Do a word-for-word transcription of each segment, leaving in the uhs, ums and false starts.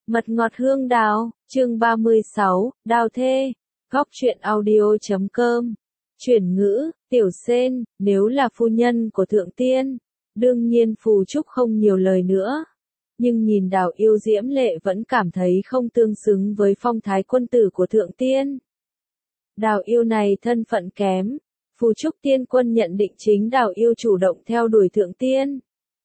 Mật ngọt hương đào, chương ba mươi sáu, đào thê, góc truyện audio.com. Chuyển ngữ, tiểu sên, nếu là phu nhân của thượng tiên, đương nhiên Phù Trúc không nhiều lời nữa. Nhưng nhìn Đào Yêu diễm lệ vẫn cảm thấy không tương xứng với phong thái quân tử của thượng tiên. Đào Yêu này thân phận kém, Phù Trúc tiên quân nhận định chính Đào Yêu chủ động theo đuổi thượng tiên.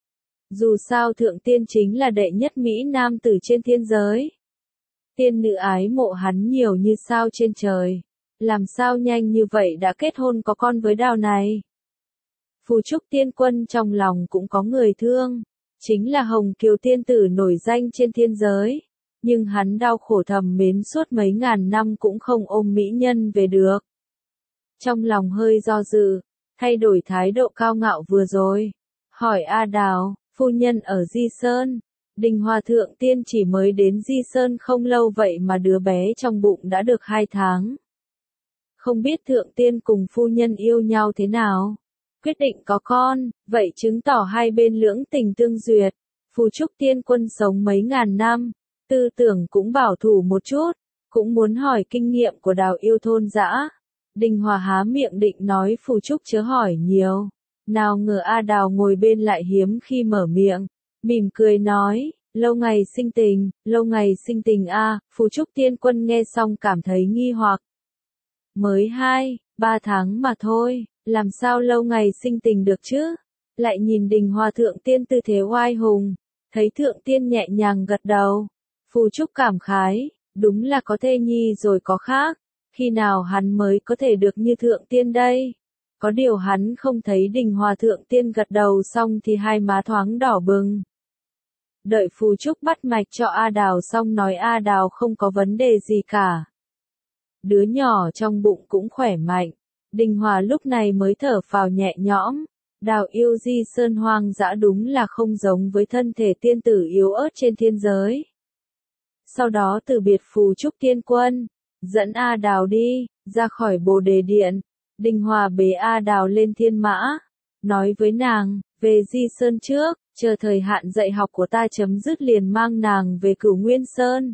Dù sao thượng tiên chính là đệ nhất Mỹ nam tử trên thiên giới. Tiên nữ ái mộ hắn nhiều như sao trên trời. Làm sao nhanh như vậy đã kết hôn có con với Đào này. Phù Trúc tiên quân trong lòng cũng có người thương. Chính là Hồng Kiều tiên tử nổi danh trên thiên giới. Nhưng hắn đau khổ thầm mến suốt mấy ngàn năm cũng không ôm mỹ nhân về được. Trong lòng hơi do dự, thay đổi thái độ cao ngạo vừa rồi. Hỏi A Đào, phu nhân ở Di Sơn. Đình Hòa thượng tiên chỉ mới đến Di Sơn không lâu vậy mà đứa bé trong bụng đã được hai tháng. Không biết thượng tiên cùng phu nhân yêu nhau thế nào? Quyết định có con, vậy chứng tỏ hai bên lưỡng tình tương duyệt. Phù Trúc tiên quân sống mấy ngàn năm, tư tưởng cũng bảo thủ một chút, cũng muốn hỏi kinh nghiệm của Đào Yêu thôn dã. Đình Hòa há miệng định nói Phù Trúc chớ hỏi nhiều. Nào ngờ A Đào ngồi bên lại hiếm khi mở miệng, mỉm cười nói, lâu ngày sinh tình, lâu ngày sinh tình a. Phù Trúc tiên quân nghe xong cảm thấy nghi hoặc. Mới hai, ba tháng mà thôi, làm sao lâu ngày sinh tình được chứ? Lại nhìn Đình Hòa thượng tiên tư thế oai hùng, thấy thượng tiên nhẹ nhàng gật đầu. Phù Trúc cảm khái, đúng là có thê nhi rồi có khác, khi nào hắn mới có thể được như thượng tiên đây? Có điều hắn không thấy Đình Hòa thượng tiên gật đầu xong thì hai má thoáng đỏ bừng. Đợi Phù Trúc bắt mạch cho A Đào xong nói A Đào không có vấn đề gì cả. Đứa nhỏ trong bụng cũng khỏe mạnh. Đình Hòa lúc này mới thở phào nhẹ nhõm. Đào Yêu Di Sơn hoang dã đúng là không giống với thân thể tiên tử yếu ớt trên thiên giới. Sau đó từ biệt Phù Trúc tiên quân, dẫn A Đào đi, ra khỏi Bồ Đề Điện. Đình Hòa bế A Đào lên thiên mã, nói với nàng, về Di Sơn trước, chờ thời hạn dạy học của ta chấm dứt liền mang nàng về Cửu Nguyên Sơn.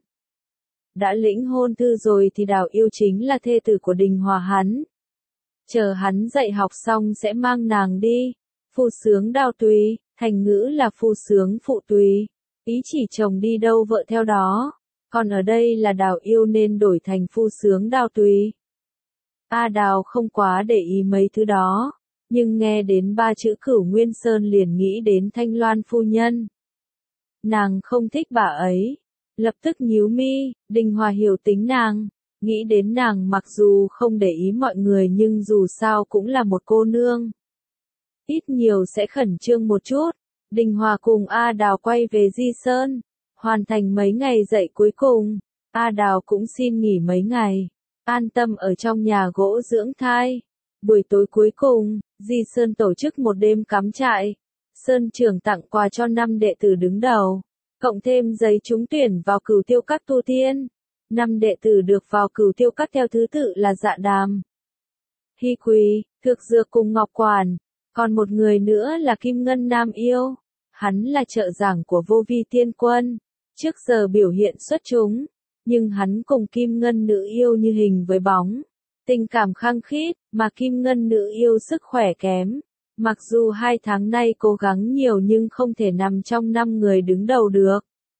Đã lĩnh hôn thư rồi thì Đào Yêu chính là thê tử của Đình Hòa hắn. Chờ hắn dạy học xong sẽ mang nàng đi. Phu sướng đao tùy, thành ngữ là phu sướng phụ tùy. Ý chỉ chồng đi đâu vợ theo đó. Còn ở đây là Đào Yêu nên đổi thành phu sướng đao tùy. A Đào không quá để ý mấy thứ đó, nhưng nghe đến ba chữ Cửu Nguyên Sơn liền nghĩ đến Thanh Loan phu nhân. Nàng không thích bà ấy, lập tức nhíu mi. Đình Hòa hiểu tính nàng, nghĩ đến nàng mặc dù không để ý mọi người nhưng dù sao cũng là một cô nương. Ít nhiều sẽ khẩn trương một chút. Đình Hòa cùng A Đào quay về Di Sơn, hoàn thành mấy ngày dạy cuối cùng. A Đào cũng xin nghỉ mấy ngày, an tâm ở trong nhà gỗ dưỡng thai. Buổi tối cuối cùng, Di Sơn tổ chức một đêm cắm trại. Sơn trưởng tặng quà cho năm đệ tử đứng đầu, cộng thêm giấy trúng tuyển vào Cửu Tiêu Các tu tiên. Năm đệ tử được vào Cửu Tiêu Các theo thứ tự là Dạ Đàm, Hy Quỳ, Thược Dược cùng Ngọc Quản. Còn một người nữa là Kim Ngân Nam Yêu. Hắn là trợ giảng của Vô Vi tiên quân, trước giờ biểu hiện xuất chúng. Nhưng hắn cùng Kim Ngân nữ yêu như hình với bóng. Tình cảm khăng khít, mà Kim Ngân nữ yêu sức khỏe kém. Mặc dù hai tháng nay cố gắng nhiều nhưng không thể nằm trong năm người đứng đầu được.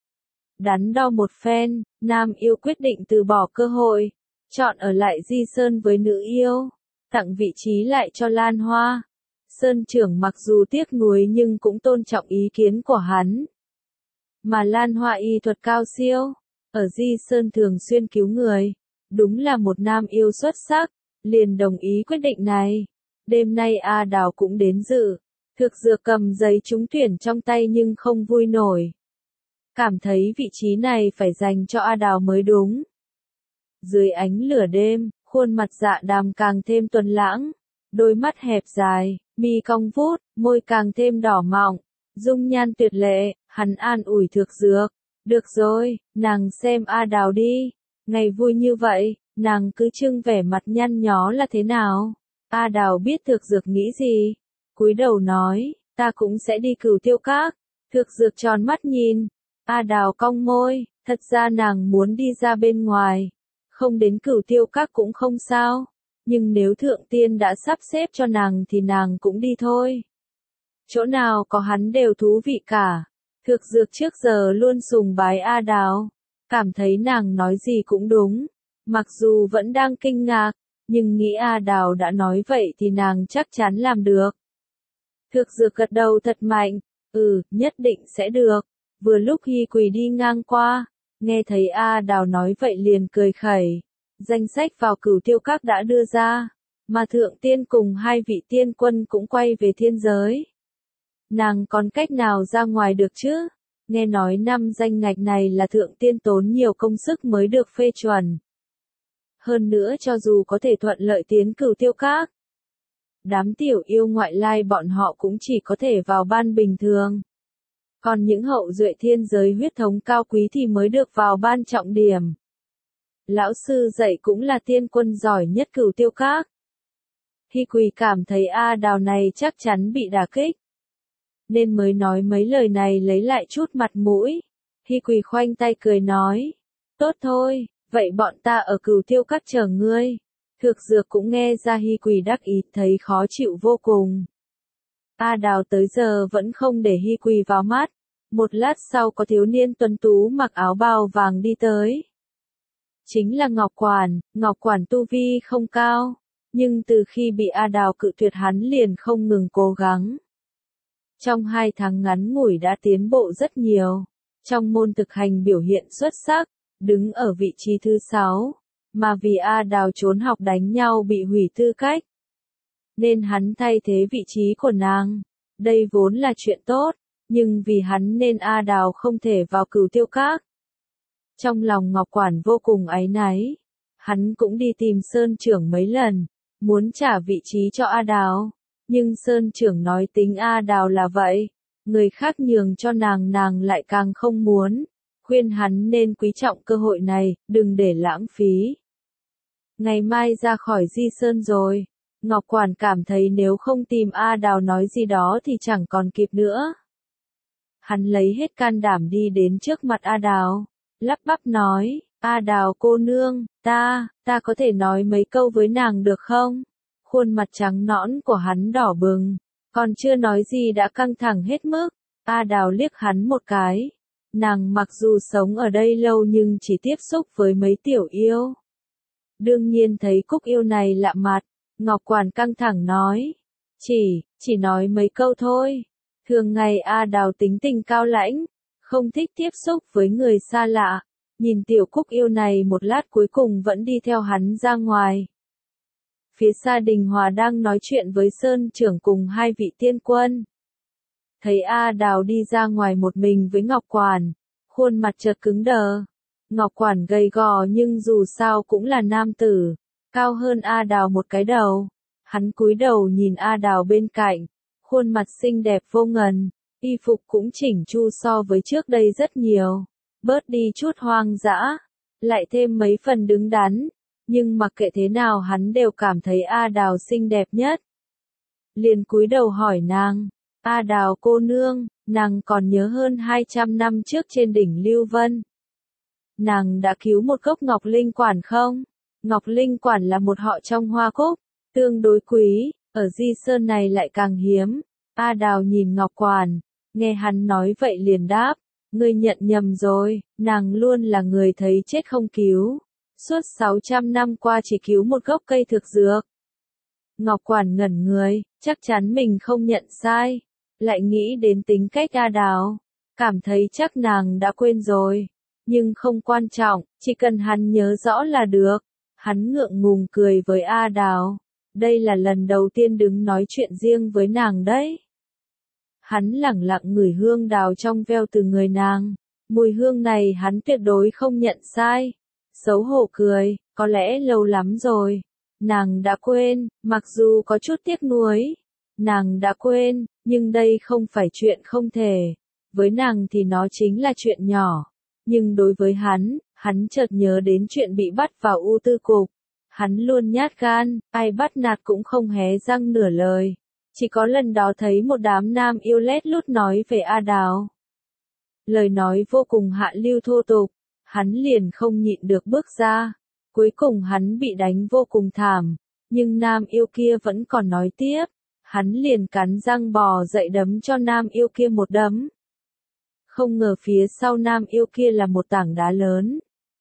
Đắn đo một phen, Nam yêu quyết định từ bỏ cơ hội, chọn ở lại Di Sơn với nữ yêu, tặng vị trí lại cho Lan Hoa. Sơn trưởng mặc dù tiếc nuối nhưng cũng tôn trọng ý kiến của hắn. Mà Lan Hoa y thuật cao siêu, ở Di Sơn thường xuyên cứu người, đúng là một nam yêu xuất sắc, liền đồng ý quyết định này. Đêm nay A Đào cũng đến dự, Thực Dược cầm giấy trúng tuyển trong tay nhưng không vui nổi. Cảm thấy vị trí này phải dành cho A Đào mới đúng. Dưới ánh lửa đêm, khuôn mặt Dạ Đàm càng thêm tuấn lãng, đôi mắt hẹp dài, mi cong vút, môi càng thêm đỏ mọng, dung nhan tuyệt lệ. Hắn an ủi Thực Dược, được rồi, nàng xem A Đào đi, ngày vui như vậy, nàng cứ trưng vẻ mặt nhăn nhó là thế nào? A Đào biết Thực Dược nghĩ gì, cúi đầu nói, ta cũng sẽ đi Cửu Tiêu Các. Thực Dược tròn mắt nhìn, A Đào cong môi, Thật ra nàng muốn đi ra bên ngoài, không đến Cửu Tiêu Các cũng không sao, nhưng nếu Thượng Tiên đã sắp xếp cho nàng thì nàng cũng đi thôi. Chỗ nào có hắn đều thú vị cả. Thược Dược trước giờ luôn sùng bái A Đào, cảm thấy nàng nói gì cũng đúng, mặc dù vẫn đang kinh ngạc, nhưng nghĩ A Đào đã nói vậy thì nàng chắc chắn làm được. Thược Dược gật đầu thật mạnh, ừ, nhất định sẽ được. Vừa lúc Hy Quỳ đi ngang qua, nghe thấy A Đào nói vậy liền cười khẩy. Danh sách vào Cửu Tiêu Các đã đưa ra, mà Thượng Tiên cùng hai vị tiên quân cũng quay về thiên giới. Nàng còn cách nào ra ngoài được chứ? Nghe nói năm danh ngạch này là Thượng Tiên tốn nhiều công sức mới được phê chuẩn. Hơn nữa cho dù có thể thuận lợi tiến Cửu Tiêu Các, đám tiểu yêu ngoại lai bọn họ cũng chỉ có thể vào ban bình thường. Còn những hậu duệ thiên giới huyết thống cao quý thì mới được vào ban trọng điểm. Lão sư dạy cũng là tiên quân giỏi nhất Cửu Tiêu Các. Hy Quỳ cảm thấy A Đào này chắc chắn bị đả kích, nên mới nói mấy lời này lấy lại chút mặt mũi. Hy Quỳ khoanh tay cười nói, tốt thôi, vậy bọn ta ở Cửu Tiêu Các chờ ngươi. Thược Dược cũng nghe ra Hy Quỳ đắc ý, thấy khó chịu vô cùng. A Đào tới giờ vẫn không để Hy Quỳ vào mắt. Một lát sau có thiếu niên tuấn tú mặc áo bào vàng đi tới. Chính là Ngọc Quản. Ngọc Quản tu vi không cao, nhưng từ khi bị A Đào cự tuyệt hắn liền không ngừng cố gắng. Trong hai tháng ngắn ngủi đã tiến bộ rất nhiều. Trong môn thực hành biểu hiện xuất sắc, đứng ở vị trí thứ sáu, mà vì A Đào trốn học đánh nhau bị hủy tư cách, nên hắn thay thế vị trí của nàng. Đây vốn là chuyện tốt, nhưng vì hắn nên A Đào không thể vào Cửu Tiêu Các. Trong lòng Ngọc Quản vô cùng áy náy, hắn cũng đi tìm Sơn Trưởng mấy lần, muốn trả vị trí cho A Đào, nhưng Sơn Trưởng nói tính A Đào là vậy, người khác nhường cho nàng nàng lại càng không muốn, khuyên hắn nên quý trọng cơ hội này, đừng để lãng phí. Ngày mai ra khỏi Di Sơn rồi, Ngọc Quản cảm thấy nếu không tìm A Đào nói gì đó thì chẳng còn kịp nữa. Hắn lấy hết can đảm đi đến trước mặt A Đào, lắp bắp nói, A Đào cô nương, ta, ta có thể nói mấy câu với nàng được không? Khuôn mặt trắng nõn của hắn đỏ bừng, còn chưa nói gì đã căng thẳng hết mức. A Đào liếc hắn một cái. Nàng mặc dù sống ở đây lâu nhưng chỉ tiếp xúc với mấy tiểu yêu. Đương nhiên thấy Cúc yêu này lạ mặt, Ngọc Quản căng thẳng nói. Chỉ, chỉ nói mấy câu thôi. Thường ngày A Đào tính tình cao lãnh, không thích tiếp xúc với người xa lạ. Nhìn tiểu Cúc yêu này một lát cuối cùng vẫn đi theo hắn ra ngoài. Phía xa Đình Hòa đang nói chuyện với Sơn Trưởng cùng hai vị tiên quân. Thấy A Đào đi ra ngoài một mình với Ngọc Quản, khuôn mặt chợt cứng đờ. Ngọc Quản gầy gò nhưng dù sao cũng là nam tử, cao hơn A Đào một cái đầu. Hắn cúi đầu nhìn A Đào bên cạnh, khuôn mặt xinh đẹp vô ngần, y phục cũng chỉnh chu so với trước đây rất nhiều, bớt đi chút hoang dã, lại thêm mấy phần đứng đắn, nhưng mặc kệ thế nào hắn đều cảm thấy A Đào xinh đẹp nhất. Liền cúi đầu hỏi nàng, A Đào cô nương, nàng còn nhớ hơn hai trăm năm trước trên đỉnh Lưu Vân, nàng đã cứu một gốc Ngọc Linh Quản không? Ngọc Linh Quản là một họ trong Hoa Cúc, tương đối quý, ở Di Sơn này lại càng hiếm. A Đào nhìn Ngọc Quản, nghe hắn nói vậy liền đáp, ngươi nhận nhầm rồi, nàng luôn là người thấy chết không cứu. Suốt sáu trăm năm qua chỉ cứu một gốc cây thực dược. Ngọc Quản ngẩn người, chắc chắn mình không nhận sai, lại nghĩ đến tính cách A Đào, cảm thấy chắc nàng đã quên rồi, nhưng không quan trọng, chỉ cần hắn nhớ rõ là được. Hắn ngượng ngùng cười với A Đào, đây là lần đầu tiên đứng nói chuyện riêng với nàng đấy. Hắn lẳng lặng ngửi hương đào trong veo từ người nàng, mùi hương này hắn tuyệt đối không nhận sai. Xấu hổ cười, có lẽ lâu lắm rồi, nàng đã quên, mặc dù có chút tiếc nuối. Nàng đã quên, nhưng đây không phải chuyện không thể. Với nàng thì nó chính là chuyện nhỏ. Nhưng đối với hắn, hắn chợt nhớ đến chuyện bị bắt vào U Tư Cục. Hắn luôn nhát gan, ai bắt nạt cũng không hé răng nửa lời. Chỉ có lần đó thấy một đám nam yêu lét lút nói về A Đào. Lời nói vô cùng hạ lưu thô tục. hắn liền không nhịn được bước ra. Cuối cùng hắn bị đánh vô cùng thảm, nhưng nam yêu kia vẫn còn nói tiếp, hắn liền cắn răng bò dậy đấm cho nam yêu kia một đấm. Không ngờ phía sau nam yêu kia là một tảng đá lớn.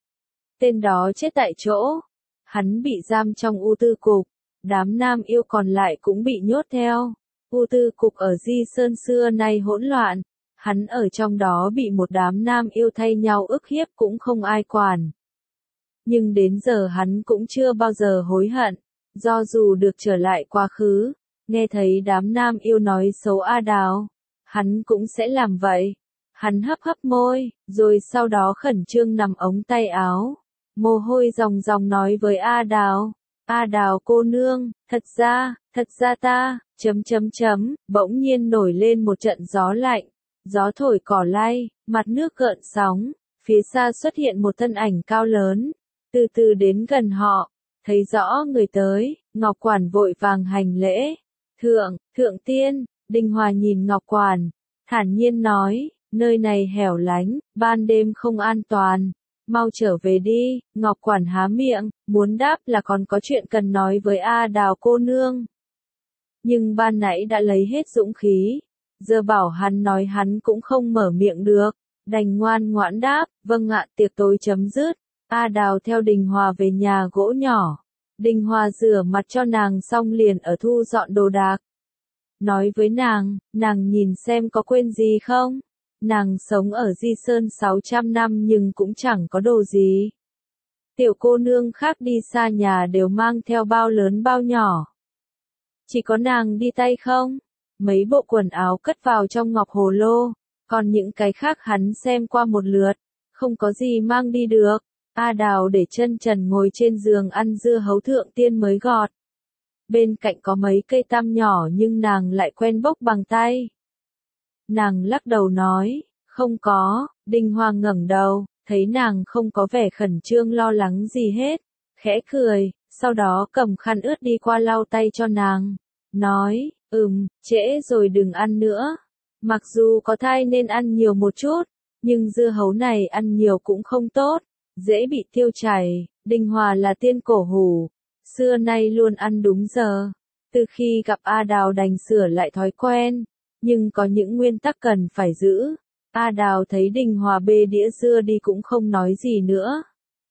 Tên đó chết tại chỗ, hắn bị giam trong U Tư Cục, đám nam yêu còn lại cũng bị nhốt theo. U Tư Cục ở Di Sơn xưa nay hỗn loạn, hắn ở trong đó bị một đám nam yêu thay nhau ức hiếp cũng không ai quản. Nhưng đến giờ hắn cũng chưa bao giờ hối hận, do dù được trở lại quá khứ, nghe thấy đám nam yêu nói xấu A Đào, hắn cũng sẽ làm vậy. Hắn hấp hấp môi, rồi sau đó khẩn trương nằm ống tay áo, mồ hôi ròng ròng nói với A Đào, A Đào cô nương, thật ra, thật ra ta, chấm chấm chấm, bỗng nhiên nổi lên một trận gió lạnh, gió thổi cỏ lay, mặt nước gợn sóng, phía xa xuất hiện một thân ảnh cao lớn, từ từ đến gần họ, thấy rõ người tới, Ngọc Quản vội vàng hành lễ, thượng, thượng tiên, Đinh Hòa nhìn Ngọc Quản, thản nhiên nói, nơi này hẻo lánh, ban đêm không an toàn, mau trở về đi. Ngọc Quản há miệng, muốn đáp là còn có chuyện cần nói với A Đào cô nương. Nhưng ban nãy đã lấy hết dũng khí, giờ bảo hắn nói hắn cũng không mở miệng được, đành ngoan ngoãn đáp, vâng ạ. Tiệc tối chấm dứt, A Đào theo Đình Hòa về nhà gỗ nhỏ. Đình Hòa rửa mặt cho nàng xong liền ở thu dọn đồ đạc. Nói với nàng, nàng nhìn xem có quên gì không? Nàng sống ở Di Sơn sáu trăm năm nhưng cũng chẳng có đồ gì. Tiểu cô nương khác đi xa nhà đều mang theo bao lớn bao nhỏ. Chỉ có nàng đi tay không? Mấy bộ quần áo cất vào trong ngọc hồ lô, còn những cái khác hắn xem qua một lượt, không có gì mang đi được. A Đào để chân trần ngồi trên giường ăn dưa hấu thượng tiên mới gọt. Bên cạnh có mấy cây tam nhỏ nhưng nàng lại quen bốc bằng tay. Nàng lắc đầu nói, không có. Đinh Hoàng ngẩng đầu, thấy nàng không có vẻ khẩn trương lo lắng gì hết, khẽ cười, sau đó cầm khăn ướt đi qua lau tay cho nàng, nói, ừm, trễ rồi đừng ăn nữa. Mặc dù có thai nên ăn nhiều một chút, nhưng dưa hấu này ăn nhiều cũng không tốt, dễ bị tiêu chảy. Đinh Hòa là tiên cổ hủ, xưa nay luôn ăn đúng giờ. Từ khi gặp A Đào đành sửa lại thói quen, nhưng có những nguyên tắc cần phải giữ. A Đào thấy Đình Hòa bê đĩa dưa đi cũng không nói gì nữa.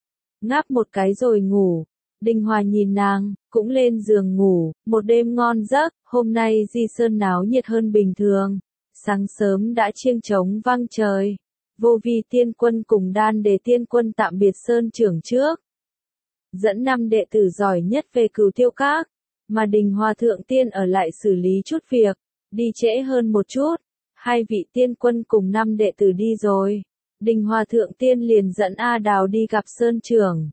Ngáp một cái rồi ngủ. Đình Hòa nhìn nàng, cũng lên giường ngủ, một đêm ngon giấc. Hôm nay Di Sơn náo nhiệt hơn bình thường. Sáng sớm đã chiêng trống vang trời. Vô Vi tiên quân cùng Đan Đề tiên quân tạm biệt Sơn trưởng trước. Dẫn năm đệ tử giỏi nhất về Cửu Tiêu Các, mà Đình Hòa thượng tiên ở lại xử lý chút việc, đi trễ hơn một chút. Hai vị tiên quân cùng năm đệ tử đi rồi. Đình Hòa thượng tiên liền dẫn A Đào đi gặp Sơn trưởng.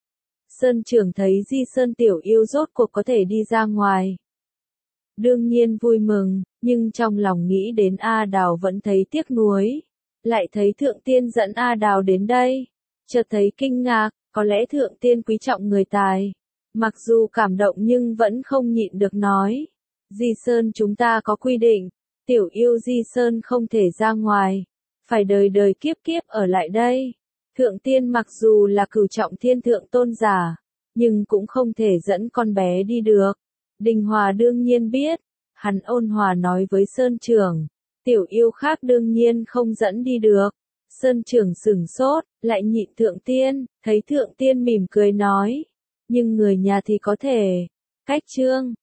Sơn trưởng thấy Di Sơn tiểu yêu rốt cuộc có thể đi ra ngoài. Đương nhiên vui mừng, nhưng trong lòng nghĩ đến A Đào vẫn thấy tiếc nuối. Lại thấy thượng tiên dẫn A Đào đến đây. Chợt thấy kinh ngạc, có lẽ thượng tiên quý trọng người tài. Mặc dù cảm động nhưng vẫn không nhịn được nói. Di Sơn chúng ta có quy định, tiểu yêu Di Sơn không thể ra ngoài, phải đời đời kiếp kiếp ở lại đây. Thượng tiên mặc dù là cửu trọng thiên thượng tôn giả, nhưng cũng không thể dẫn con bé đi được. Đình Hòa đương nhiên biết, hắn ôn hòa nói với Sơn trưởng, tiểu yêu khác đương nhiên không dẫn đi được. Sơn trưởng sửng sốt, lại nhịn thượng tiên, thấy thượng tiên mỉm cười nói, nhưng người nhà thì có thể. Cách chương